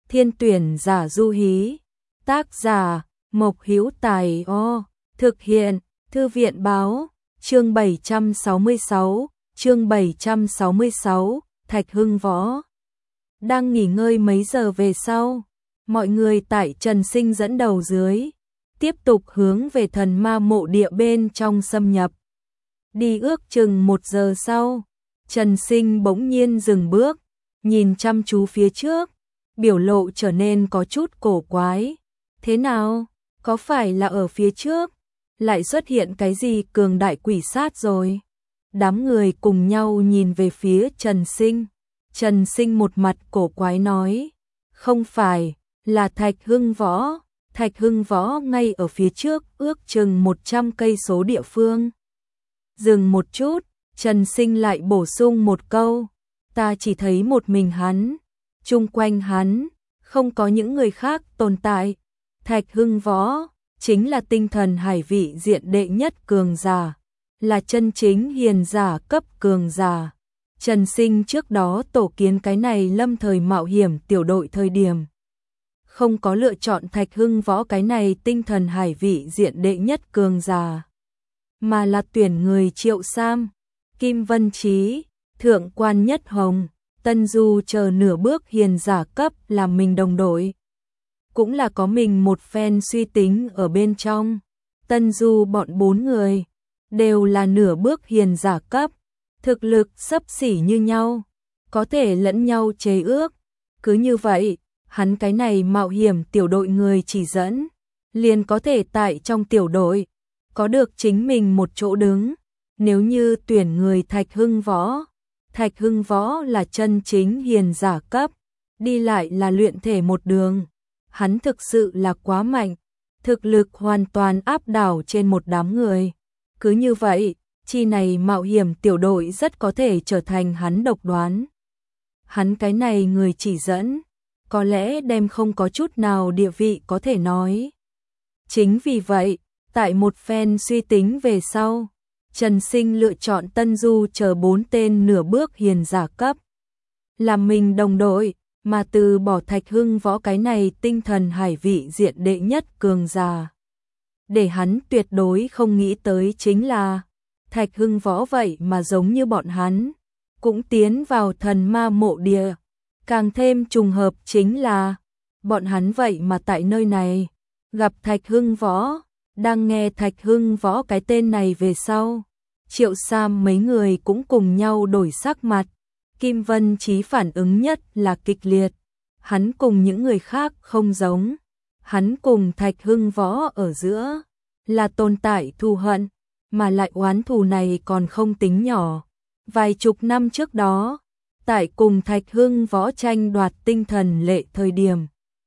Thiên tuyển giả du hí. Tác giả Mộc Hữu Tài. Thực hiện Thư viện báo. Chương 766, Thạch Hưng Võ. Đang nghỉ ngơi mấy giờ về sau, mọi người tại Trần Sinh dẫn đầu dưới, tiếp tục hướng về thần ma mộ địa bên trong xâm nhập. Đi ước chừng 1 giờ sau, Trần Sinh bỗng nhiên dừng bước, nhìn chăm chú phía trước, biểu lộ trở nên có chút cổ quái. Thế nào? Có phải là ở phía trước lại xuất hiện cái gì cường đại quỷ sát rồi? Đám người cùng nhau nhìn về phía Trần Sinh. Trần Sinh một mặt cổ quái nói, không phải, là Thạch Hưng Võ. Thạch Hưng Võ ngay ở phía trước ước chừng 100 cây số địa phương. Dừng một chút, Trần Sinh lại bổ sung một câu, ta chỉ thấy một mình hắn, chung quanh hắn không có những người khác tồn tại. Thạch Hưng Võ chính là tinh thần hải vị diện đệ nhất cường giả, là chân chính hiền giả cấp cường giả. Trần Sinh trước đó tổ kiến cái này lâm thời mạo hiểm tiểu đội thời điểm, không có lựa chọn Thạch Hưng Võ cái này tinh thần hải vị diện đệ nhất cường giả, mà là tuyển người Triệu Sam, Kim Vân Chí, Thượng Quan Nhất Hồng, Tân Du chờ nửa bước hiền giả cấp làm mình đồng đội. Cũng là có mình một phen suy tính ở bên trong. Tân Du bọn 4 người đều là nửa bước hiền giả cấp, thực lực xấp xỉ như nhau, có thể lẫn nhau chế ước. Cứ như vậy, hắn cái này mạo hiểm tiểu đội người chỉ dẫn, liền có thể tại trong tiểu đội có được chính mình một chỗ đứng. Nếu như tuyển người Thạch Hưng Võ, Thạch Hưng Võ là chân chính hiền giả cấp, đi lại là luyện thể một đường. Hắn thực sự là quá mạnh, thực lực hoàn toàn áp đảo trên một đám người. Cứ như vậy, chi này mạo hiểm tiểu đội rất có thể trở thành hắn độc đoán. Hắn cái này người chỉ dẫn, có lẽ đem không có chút nào địa vị có thể nói. Chính vì vậy, tại một phen suy tính về sau, Trần Sinh lựa chọn Tân Du chờ 4 tên nửa bước hiền giả cấp, làm mình đồng đội, mà từ bỏ Thạch Hưng Võ cái này tinh thần hải vị diện đệ nhất cường giả. Để hắn tuyệt đối không nghĩ tới chính là, Thạch Hưng Võ vậy mà giống như bọn hắn, cũng tiến vào thần ma mộ địa. Càng thêm trùng hợp chính là, bọn hắn vậy mà tại nơi này gặp Thạch Hưng Võ. Đang nghe Thạch Hưng Võ cái tên này về sau, Triệu Sam mấy người cũng cùng nhau đổi sắc mặt. Kim Vân Chí phản ứng nhất là kịch liệt. Hắn cùng những người khác không giống. Hắn cùng Thạch Hưng Võ ở giữa là tồn tại thù hận, mà lại oán thù này còn không tính nhỏ. Vài chục năm trước đó, tại cùng Thạch Hưng Võ tranh đoạt tinh thần lệ thời điểm,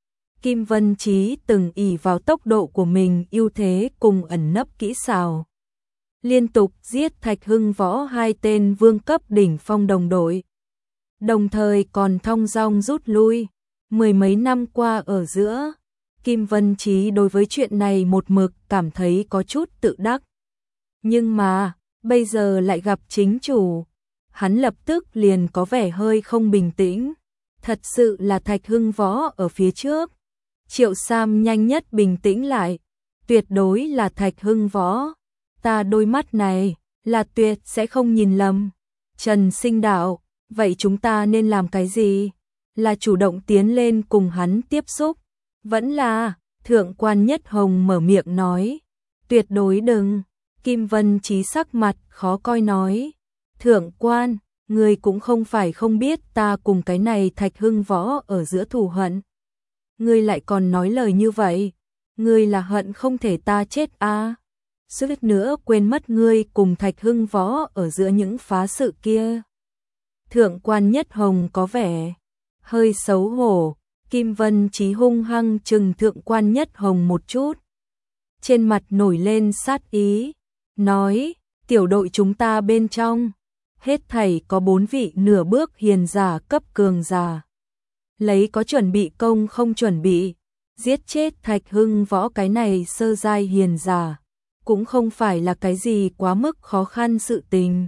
Kim Vân Chí từng ỷ vào tốc độ của mình ưu thế cùng ẩn nấp kỹ xảo, liên tục giết Thạch Hưng Võ 2 tên vương cấp đỉnh phong đồng đội, đồng thời còn thong dong rút lui. 10 mấy năm qua ở giữa, Kim Vân Chí đối với chuyện này một mực cảm thấy có chút tự đắc. Nhưng mà, bây giờ lại gặp chính chủ, hắn lập tức liền có vẻ hơi không bình tĩnh. Thật sự là Thạch Hưng Võ ở phía trước. Triệu Sam nhanh nhất bình tĩnh lại. Tuyệt đối là Thạch Hưng Võ. Ta đôi mắt này là tuyệt sẽ không nhìn lầm. Trần Sinh đạo, vậy chúng ta nên làm cái gì? Là chủ động tiến lên cùng hắn tiếp xúc? Vẫn là, Thượng Quan Nhất Hồng mở miệng nói. Tuyệt đối đừng. Kim Vân Chí sắc mặt khó coi nói. Thượng Quan, ngươi cũng không phải không biết ta cùng cái này Thạch Hưng Võ ở giữa thù hận. Ngươi lại còn nói lời như vậy. Ngươi là hận không thể ta chết à? Suýt nữa quên mất ngươi cùng Thạch Hưng Võ ở giữa những phá sự kia. Thượng Quan Nhất Hồng có vẻ hơi xấu hổ. Kim Vân Chí hung hăng trừng Thượng Quan Nhất Hồng một chút. Trên mặt nổi lên sát ý, nói, tiểu đội chúng ta bên trong, hết thảy có 4 vị nửa bước hiền giả cấp cường giả. Lấy có chuẩn bị công không chuẩn bị, giết chết Thạch Hưng Võ cái này sơ giai hiền giả, cũng không phải là cái gì quá mức khó khăn sự tình.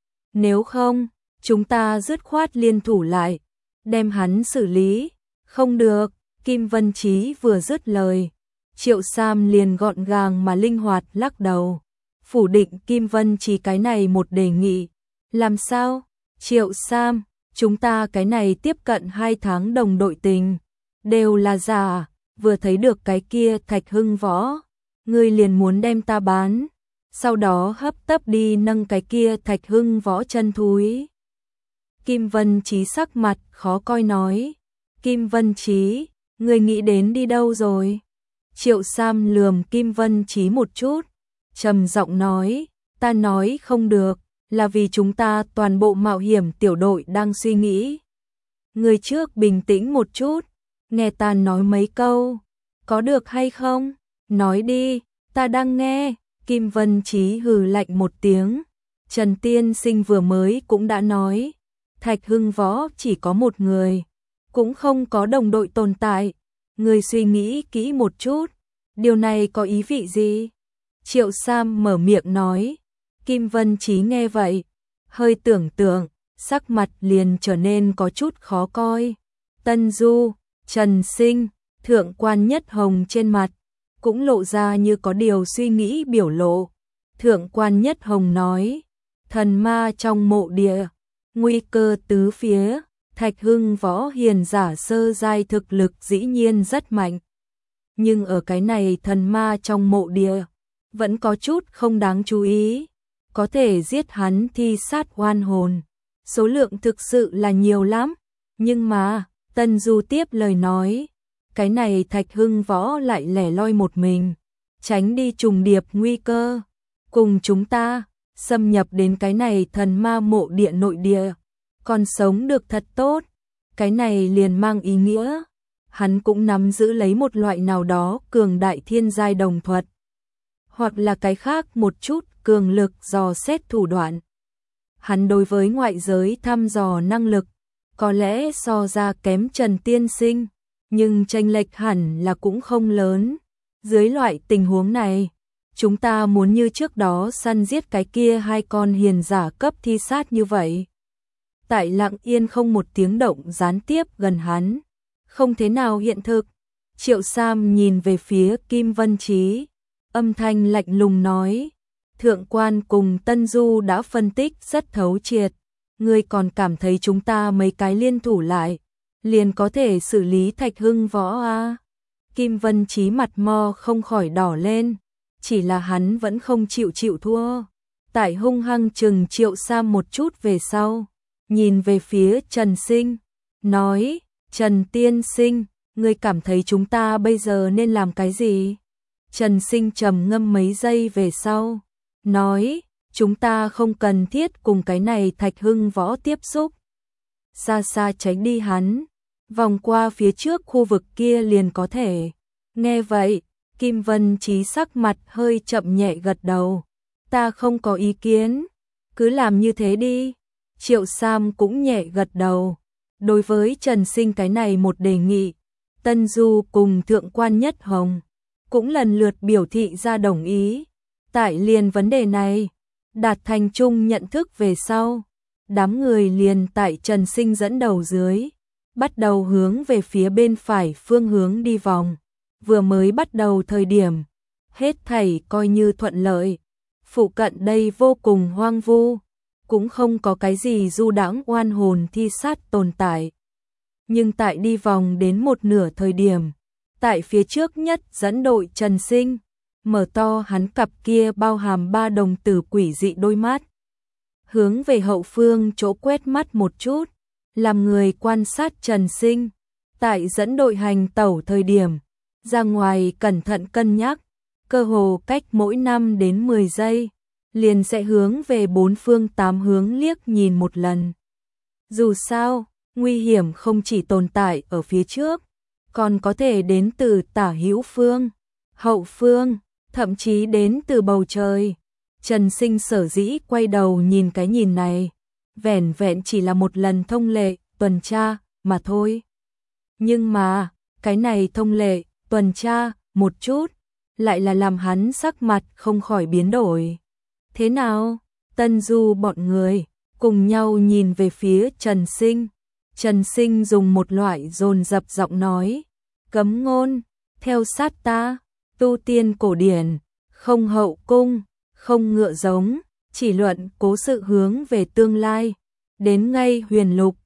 Nếu không, chúng ta dứt khoát liên thủ lại, đem hắn xử lý. Không được, Kim Vân Chí vừa dứt lời, Triệu Sam liền gọn gàng mà linh hoạt lắc đầu, phủ định Kim Vân Chí cái này một đề nghị. Làm sao? Triệu Sam, chúng ta cái này tiếp cận 2 tháng đồng đội tình, đều là giả, vừa thấy được cái kia Thạch Hưng Võ, ngươi liền muốn đem ta bán, sau đó hấp tấp đi nâng cái kia Thạch Hưng Võ chân thúi. Kim Vân Chí sắc mặt khó coi nói, Kim Vân Chí, ngươi nghĩ đến đi đâu rồi? Triệu Sam lườm Kim Vân Chí một chút, trầm giọng nói, ta nói không được, là vì chúng ta toàn bộ mạo hiểm tiểu đội đang suy nghĩ. Ngươi trước bình tĩnh một chút, nghe ta nói mấy câu, có được hay không? Nói đi, ta đang nghe. Kim Vân Chí hừ lạnh một tiếng, Trần Tiên Sinh vừa mới cũng đã nói, Thạch Hưng Võ chỉ có một người, cũng không có đồng đội tồn tại, người suy nghĩ kỹ một chút, điều này có ý vị gì? Triệu Sam mở miệng nói. Kim Vân Chí nghe vậy, hơi tưởng tượng, sắc mặt liền trở nên có chút khó coi. Tân Du, Trần Sinh, Thượng quan Nhất Hồng trên mặt cũng lộ ra như có điều suy nghĩ biểu lộ. Thượng quan Nhất Hồng nói, thần ma trong mộ địa, nguy cơ tứ phía, Thạch Hưng Võ hiền giả sơ giai thực lực dĩ nhiên rất mạnh. Nhưng ở cái này thần ma trong mộ địa, vẫn có chút không đáng chú ý. Có thể giết hắn thi sát oan hồn, số lượng thực sự là nhiều lắm. Nhưng mà, Tân Du tiếp lời nói, cái này Thạch Hưng Võ lại lẻ loi một mình, tránh đi trùng điệp nguy cơ, cùng chúng ta xâm nhập đến cái này thần ma mộ địa nội địa, còn sống được thật tốt. Cái này liền mang ý nghĩa, hắn cũng nắm giữ lấy một loại nào đó cường đại thiên giai đồng thuật, hoặc là cái khác một chút cường lực dò xét thủ đoạn. Hắn đối với ngoại giới thăm dò năng lực, có lẽ so ra kém Trần Tiên Sinh, nhưng chênh lệch hẳn là cũng không lớn. Dưới loại tình huống này, chúng ta muốn như trước đó săn giết cái kia 2 con hiền giả cấp thi sát như vậy. Tại lặng yên không một tiếng động gián tiếp gần hắn, không thế nào hiện thực. Triệu Sam nhìn về phía Kim Vân Chí, âm thanh lạnh lùng nói, Thượng quan cùng Tân Du đã phân tích rất thấu triệt, ngươi còn cảm thấy chúng ta mấy cái liên thủ lại, liền có thể xử lý Thạch Hưng Võ à? Kim Vân Chí mặt mo không khỏi đỏ lên, chỉ là hắn vẫn không chịu thua. Tại hung hăng chừng Triệu Sam một chút về sau, nhìn về phía Trần Sinh, nói, Trần Tiên Sinh, ngươi cảm thấy chúng ta bây giờ nên làm cái gì? Trần Sinh trầm ngâm mấy giây về sau, nói, chúng ta không cần thiết cùng cái này Thạch Hưng Võ tiếp xúc. Xa xa tránh đi hắn, vòng qua phía trước khu vực kia liền có thể. Nghe vậy, Kim Vân Chí sắc mặt hơi chậm nhẹ gật đầu. Ta không có ý kiến, cứ làm như thế đi. Triệu Sam cũng nhẹ gật đầu. Đối với Trần Sinh cái này một đề nghị, Tân Du cùng Thượng quan Nhất Hồng cũng lần lượt biểu thị ra đồng ý. Tại liền vấn đề này, đạt thành chung nhận thức về sau, đám người liền tại Trần Sinh dẫn đầu dưới, bắt đầu hướng về phía bên phải phương hướng đi vòng. Vừa mới bắt đầu thời điểm, hết thảy coi như thuận lợi. Phụ cận đây vô cùng hoang vu, cũng không có cái gì du đãng oan hồn thi sát tồn tại. Nhưng tại đi vòng đến một nửa thời điểm, tại phía trước nhất dẫn đội Trần Sinh, mở to hắn cặp kia bao hàm 3 đồng tử quỷ dị đôi mắt, hướng về hậu phương chỗ quét mắt một chút, làm người quan sát Trần Sinh. Tại dẫn đội hành tẩu thời điểm, ra ngoài cẩn thận cân nhắc, cơ hồ cách mỗi 5 đến 10 giây, liền sẽ hướng về 4 phương 8 hướng liếc nhìn một lần. Dù sao, nguy hiểm không chỉ tồn tại ở phía trước, còn có thể đến từ tả hữu phương, hậu phương, thậm chí đến từ bầu trời. Trần Sinh sở dĩ quay đầu nhìn cái nhìn này, vẻn vẹn chỉ là một lần thông lệ, tuần tra, mà thôi. Nhưng mà, cái này thông lệ, tuần tra, một chút, lại là làm hắn sắc mặt không khỏi biến đổi. Thế nào? Tân Du bọn người, cùng nhau nhìn về phía Trần Sinh. Trần Sinh dùng một loại dồn dập giọng nói, Cấm ngôn, theo sát ta, tu tiên cổ điển, không hậu cung, không ngựa giống, chỉ luận cố sự hướng về tương lai. Đến ngay huyền lục,